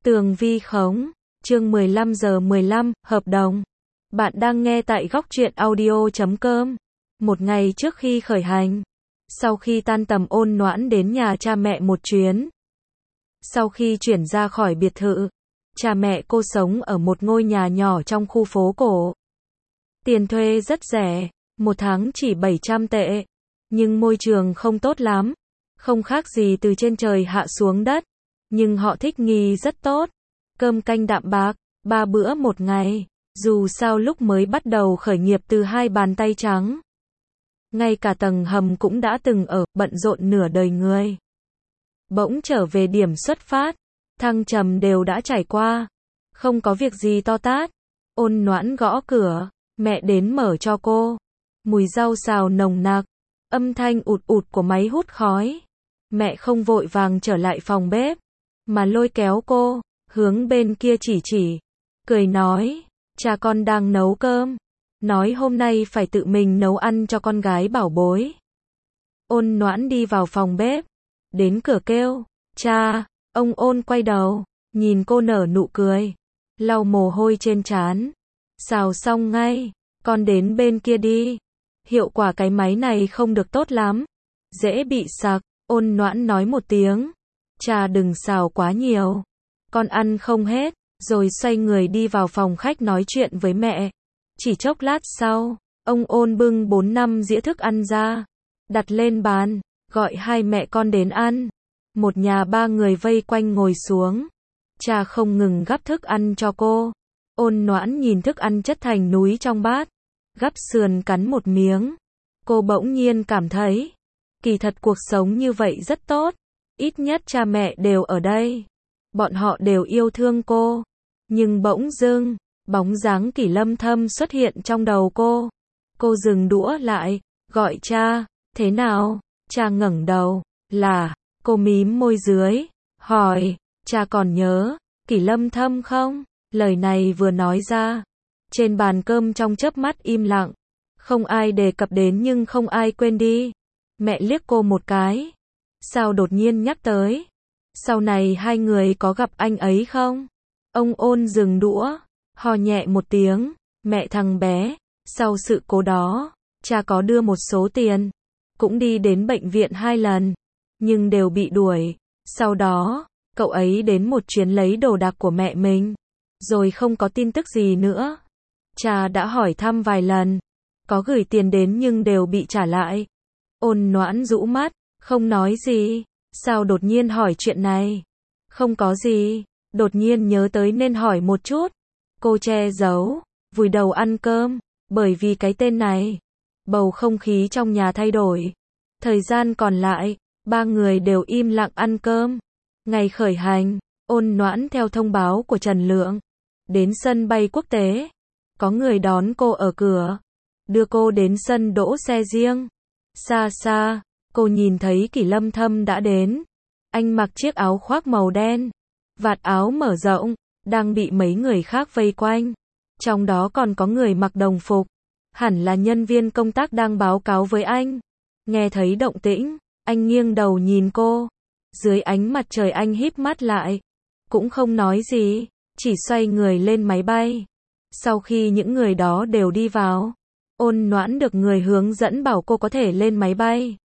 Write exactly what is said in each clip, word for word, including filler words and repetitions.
Tường vi khống, chương mười lăm giờ mười lăm, hợp đồng. Bạn đang nghe tại góc truyện audio chấm com. Một ngày trước khi khởi hành, sau khi tan tầm Ôn Noãn đến nhà cha mẹ một chuyến. Sau khi chuyển ra khỏi biệt thự, cha mẹ cô sống ở một ngôi nhà nhỏ trong khu phố cổ. Tiền thuê rất rẻ, một tháng chỉ bảy trăm tệ. Nhưng môi trường không tốt lắm, không khác gì từ trên trời hạ xuống đất. Nhưng họ thích nghi rất tốt. Cơm canh đạm bạc, ba bữa một ngày. Dù sao lúc mới bắt đầu khởi nghiệp từ hai bàn tay trắng. Ngay cả tầng hầm cũng đã từng ở, bận rộn nửa đời người. Bỗng trở về điểm xuất phát, thăng trầm đều đã trải qua. Không có việc gì to tát. Ôn Noãn gõ cửa, mẹ đến mở cho cô. Mùi rau xào nồng nặc, âm thanh ụt ụt của máy hút khói. Mẹ không vội vàng trở lại phòng bếp, mà lôi kéo cô, hướng bên kia chỉ chỉ. Cười nói, cha con đang nấu cơm. Nói hôm nay phải tự mình nấu ăn cho con gái bảo bối. Ôn Noãn đi vào phòng bếp, đến cửa kêu, cha. Ông Ôn quay đầu, nhìn cô nở nụ cười, lau mồ hôi trên trán. Xào xong ngay, con đến bên kia đi. Hiệu quả cái máy này không được tốt lắm, dễ bị sặc. Ôn Noãn nói một tiếng, cha đừng xào quá nhiều, con ăn không hết. Rồi xoay người đi vào phòng khách nói chuyện với mẹ. Chỉ chốc lát sau, ông Ôn bưng bốn năm dĩa thức ăn ra, đặt lên bàn, gọi hai mẹ con đến ăn. Một nhà ba người vây quanh ngồi xuống. Cha không ngừng gắp thức ăn cho cô. Ôn Noãn nhìn thức ăn chất thành núi trong bát, gắp sườn cắn một miếng. Cô bỗng nhiên cảm thấy, kỳ thật cuộc sống như vậy rất tốt. Ít nhất cha mẹ đều ở đây. Bọn họ đều yêu thương cô. Nhưng bỗng dưng, bóng dáng Kỷ Lâm Thâm xuất hiện trong đầu cô. Cô dừng đũa lại, gọi cha. Thế nào? Cha ngẩng đầu, là. Cô mím môi dưới, hỏi, cha còn nhớ Kỷ Lâm Thâm không? Lời này vừa nói ra, trên bàn cơm trong chớp mắt im lặng. Không ai đề cập đến nhưng không ai quên đi. Mẹ liếc cô một cái. Sao đột nhiên nhắc tới? Sau này hai người có gặp anh ấy không? Ông Ôn dừng đũa, ho nhẹ một tiếng. Mẹ thằng bé, sau sự cố đó, cha có đưa một số tiền. Cũng đi đến bệnh viện hai lần, nhưng đều bị đuổi. Sau đó, cậu ấy đến một chuyến lấy đồ đạc của mẹ mình, rồi không có tin tức gì nữa. Cha đã hỏi thăm vài lần, có gửi tiền đến nhưng đều bị trả lại. Ôn Noãn rũ mắt, không nói gì. Sao đột nhiên hỏi chuyện này? Không có gì, đột nhiên nhớ tới nên hỏi một chút. Cô che giấu, vùi đầu ăn cơm, bởi vì cái tên này. Bầu không khí trong nhà thay đổi. Thời gian còn lại, ba người đều im lặng ăn cơm. Ngày khởi hành, Ôn Noãn theo thông báo của Trần Lượng, đến sân bay quốc tế. Có người đón cô ở cửa, đưa cô đến sân đỗ xe riêng. Xa xa, cô nhìn thấy Kỷ Lâm Thâm đã đến. Anh mặc chiếc áo khoác màu đen, vạt áo mở rộng, đang bị mấy người khác vây quanh. Trong đó còn có người mặc đồng phục, hẳn là nhân viên công tác đang báo cáo với anh. Nghe thấy động tĩnh, anh nghiêng đầu nhìn cô. Dưới ánh mặt trời anh híp mắt lại, cũng không nói gì, chỉ xoay người lên máy bay. Sau khi những người đó đều đi vào, Ôn Noãn được người hướng dẫn bảo cô có thể lên máy bay.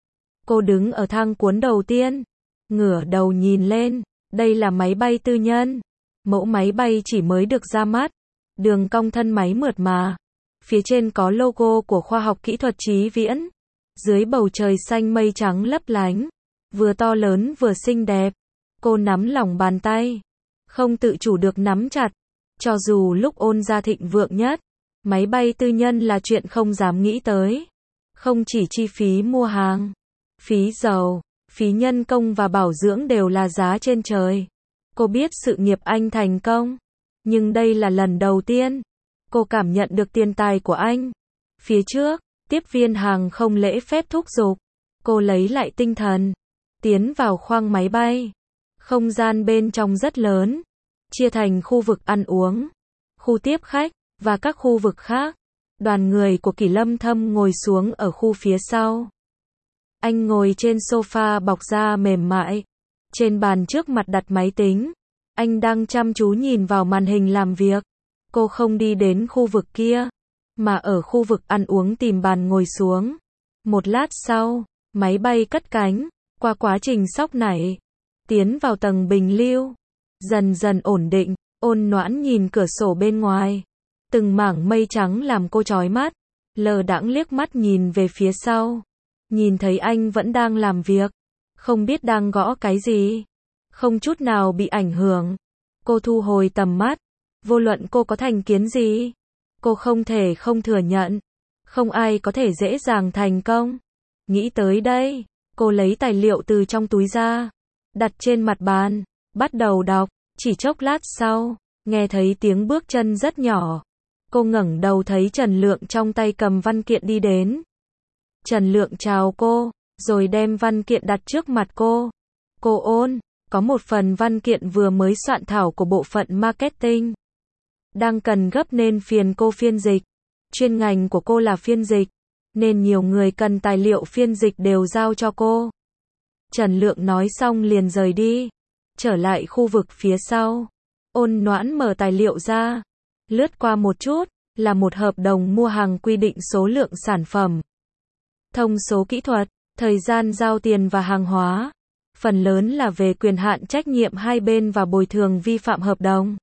Cô đứng ở thang cuốn đầu tiên, ngửa đầu nhìn lên, đây là máy bay tư nhân. Mẫu máy bay chỉ mới được ra mắt, đường cong thân máy mượt mà. Phía trên có logo của khoa học kỹ thuật Chí Viễn. Dưới bầu trời xanh mây trắng lấp lánh, vừa to lớn vừa xinh đẹp. Cô nắm lòng bàn tay, không tự chủ được nắm chặt. Cho dù lúc Ôn gia thịnh vượng nhất, máy bay tư nhân là chuyện không dám nghĩ tới. Không chỉ chi phí mua hàng, phí dầu, phí nhân công và bảo dưỡng đều là giá trên trời. Cô biết sự nghiệp anh thành công, nhưng đây là lần đầu tiên cô cảm nhận được tiền tài của anh. Phía trước, tiếp viên hàng không lễ phép thúc giục. Cô lấy lại tinh thần, tiến vào khoang máy bay. Không gian bên trong rất lớn, chia thành khu vực ăn uống, khu tiếp khách, và các khu vực khác. Đoàn người của Kỷ Lâm Thâm ngồi xuống ở khu phía sau. Anh ngồi trên sofa bọc da mềm mại. Trên bàn trước mặt đặt máy tính. Anh đang chăm chú nhìn vào màn hình làm việc. Cô không đi đến khu vực kia, mà ở khu vực ăn uống tìm bàn ngồi xuống. Một lát sau, máy bay cất cánh, qua quá trình sóc nảy, tiến vào tầng bình lưu, dần dần ổn định. Ôn Noãn nhìn cửa sổ bên ngoài, từng mảng mây trắng làm cô chói mắt, lờ đãng liếc mắt nhìn về phía sau, nhìn thấy anh vẫn đang làm việc, không biết đang gõ cái gì, không chút nào bị ảnh hưởng. Cô thu hồi tầm mắt, vô luận cô có thành kiến gì, cô không thể không thừa nhận, không ai có thể dễ dàng thành công. Nghĩ tới đây, cô lấy tài liệu từ trong túi ra, đặt trên mặt bàn, bắt đầu đọc. Chỉ chốc lát sau, nghe thấy tiếng bước chân rất nhỏ. Cô ngẩng đầu thấy Trần Lượng trong tay cầm văn kiện đi đến. Trần Lượng chào cô, rồi đem văn kiện đặt trước mặt cô. Cô Ôn, có một phần văn kiện vừa mới soạn thảo của bộ phận marketing. Đang cần gấp nên phiền cô phiên dịch. Chuyên ngành của cô là phiên dịch, nên nhiều người cần tài liệu phiên dịch đều giao cho cô. Trần Lượng nói xong liền rời đi. Trở lại khu vực phía sau, Ôn Noãn mở tài liệu ra, lướt qua một chút, là một hợp đồng mua hàng quy định số lượng sản phẩm, thông số kỹ thuật, thời gian giao tiền và hàng hóa. Phần lớn là về quyền hạn trách nhiệm hai bên và bồi thường vi phạm hợp đồng.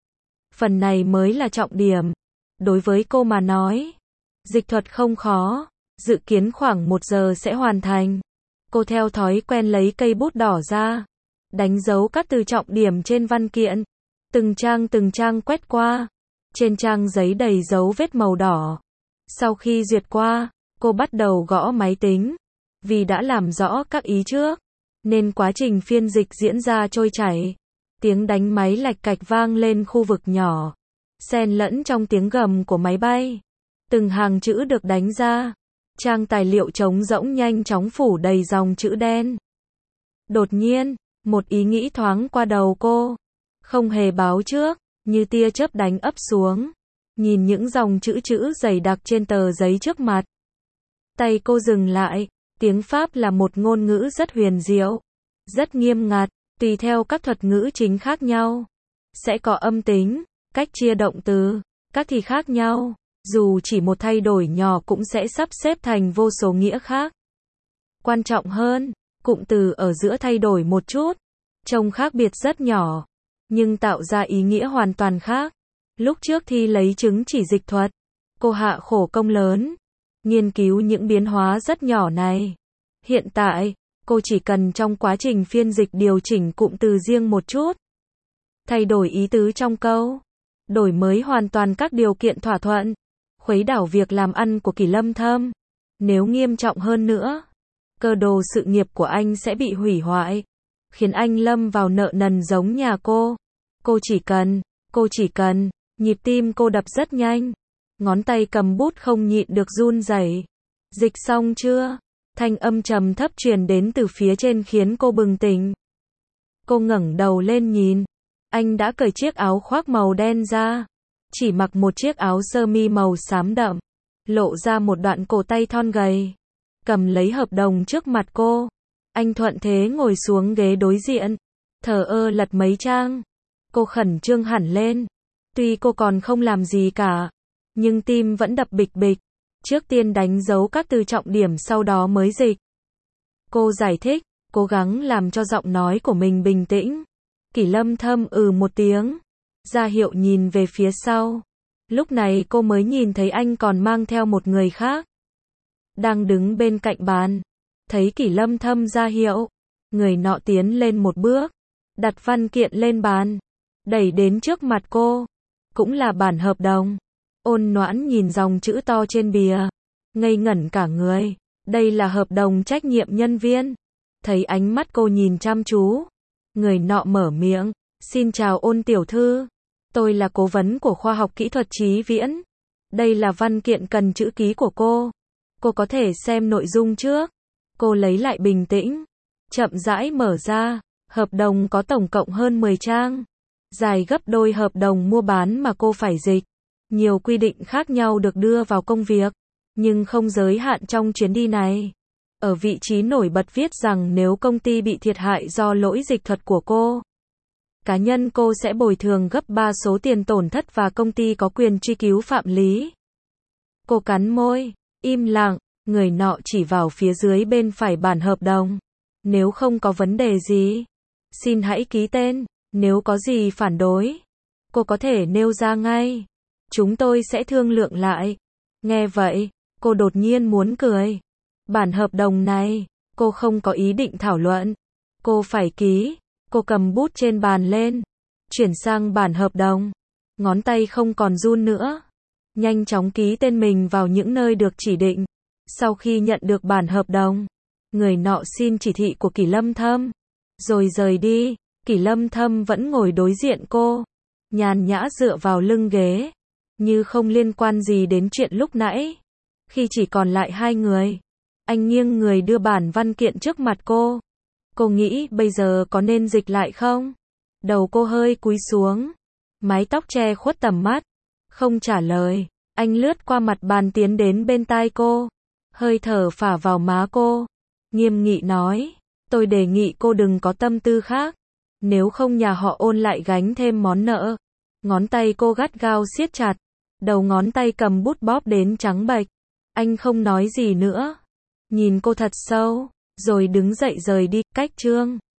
Phần này mới là trọng điểm. Đối với cô mà nói, dịch thuật không khó, dự kiến khoảng một giờ sẽ hoàn thành. Cô theo thói quen lấy cây bút đỏ ra, đánh dấu các từ trọng điểm trên văn kiện, từng trang từng trang quét qua, trên trang giấy đầy dấu vết màu đỏ. Sau khi duyệt qua, cô bắt đầu gõ máy tính, vì đã làm rõ các ý trước, nên quá trình phiên dịch diễn ra trôi chảy. Tiếng đánh máy lạch cạch vang lên khu vực nhỏ, xen lẫn trong tiếng gầm của máy bay. Từng hàng chữ được đánh ra, trang tài liệu trống rỗng nhanh chóng phủ đầy dòng chữ đen. Đột nhiên, một ý nghĩ thoáng qua đầu cô, không hề báo trước, như tia chớp đánh ấp xuống. Nhìn những dòng chữ chữ dày đặc trên tờ giấy trước mặt, tay cô dừng lại. Tiếng Pháp là một ngôn ngữ rất huyền diệu, rất nghiêm ngặt, tùy theo các thuật ngữ chính khác nhau, sẽ có âm tính, cách chia động từ, các thì khác nhau, dù chỉ một thay đổi nhỏ cũng sẽ sắp xếp thành vô số nghĩa khác. Quan trọng hơn, cụm từ ở giữa thay đổi một chút, trông khác biệt rất nhỏ, nhưng tạo ra ý nghĩa hoàn toàn khác. Lúc trước thi lấy chứng chỉ dịch thuật, cô hạ khổ công lớn, nghiên cứu những biến hóa rất nhỏ này. Hiện tại, cô chỉ cần trong quá trình phiên dịch điều chỉnh cụm từ riêng một chút, thay đổi ý tứ trong câu, đổi mới hoàn toàn các điều kiện thỏa thuận, khuấy đảo việc làm ăn của Kỷ Lâm Thâm. Nếu nghiêm trọng hơn nữa, cơ đồ sự nghiệp của anh sẽ bị hủy hoại, khiến anh lâm vào nợ nần giống nhà cô. Cô chỉ cần, cô chỉ cần, nhịp tim cô đập rất nhanh, ngón tay cầm bút không nhịn được run rẩy. Dịch xong chưa? Thanh âm trầm thấp truyền đến từ phía trên khiến cô bừng tỉnh. Cô ngẩng đầu lên nhìn, anh đã cởi chiếc áo khoác màu đen ra, chỉ mặc một chiếc áo sơ mi màu xám đậm, lộ ra một đoạn cổ tay thon gầy. Cầm lấy hợp đồng trước mặt cô, anh thuận thế ngồi xuống ghế đối diện, thờ ơ lật mấy trang. Cô khẩn trương hẳn lên, tuy cô còn không làm gì cả, nhưng tim vẫn đập bịch bịch. Trước tiên đánh dấu các từ trọng điểm sau đó mới dịch. Cô giải thích, cố gắng làm cho giọng nói của mình bình tĩnh. Kỷ Lâm Thâm ừ một tiếng, ra hiệu nhìn về phía sau. Lúc này cô mới nhìn thấy anh còn mang theo một người khác, đang đứng bên cạnh bàn. Thấy Kỷ Lâm Thâm ra hiệu, người nọ tiến lên một bước, đặt văn kiện lên bàn, đẩy đến trước mặt cô. Cũng là bản hợp đồng. Ôn Noãn nhìn dòng chữ to trên bìa, ngây ngẩn cả người. Đây là hợp đồng trách nhiệm nhân viên. Thấy ánh mắt cô nhìn chăm chú, người nọ mở miệng, xin chào Ôn tiểu thư, tôi là cố vấn của khoa học kỹ thuật Chí Viễn. Đây là văn kiện cần chữ ký của cô. Cô có thể xem nội dung trước. Cô lấy lại bình tĩnh, chậm rãi mở ra. Hợp đồng có tổng cộng hơn mười trang, dài gấp đôi hợp đồng mua bán mà cô phải dịch. Nhiều quy định khác nhau được đưa vào công việc, nhưng không giới hạn trong chuyến đi này. Ở vị trí nổi bật viết rằng nếu công ty bị thiệt hại do lỗi dịch thuật của cô, cá nhân cô sẽ bồi thường gấp ba số tiền tổn thất và công ty có quyền truy cứu phạm lý. Cô cắn môi, im lặng, người nọ chỉ vào phía dưới bên phải bản hợp đồng. Nếu không có vấn đề gì, xin hãy ký tên, nếu có gì phản đối, cô có thể nêu ra ngay. Chúng tôi sẽ thương lượng lại. Nghe vậy, cô đột nhiên muốn cười. Bản hợp đồng này, cô không có ý định thảo luận. Cô phải ký. Cô cầm bút trên bàn lên, chuyển sang bản hợp đồng. Ngón tay không còn run nữa. Nhanh chóng ký tên mình vào những nơi được chỉ định. Sau khi nhận được bản hợp đồng, người nọ xin chỉ thị của Kỷ Lâm Thâm, rồi rời đi. Kỷ Lâm Thâm vẫn ngồi đối diện cô, nhàn nhã dựa vào lưng ghế, như không liên quan gì đến chuyện lúc nãy. Khi chỉ còn lại hai người, anh nghiêng người đưa bản văn kiện trước mặt cô. Cô nghĩ bây giờ có nên dịch lại không? Đầu cô hơi cúi xuống, mái tóc che khuất tầm mắt, không trả lời. Anh lướt qua mặt bàn tiến đến bên tai cô, hơi thở phả vào má cô, nghiêm nghị nói, tôi đề nghị cô đừng có tâm tư khác, nếu không nhà họ Ôn lại gánh thêm món nợ. Ngón tay cô gắt gao siết chặt, đầu ngón tay cầm bút bóp đến trắng bệch. Anh không nói gì nữa, nhìn cô thật sâu, rồi đứng dậy rời đi. Cách chương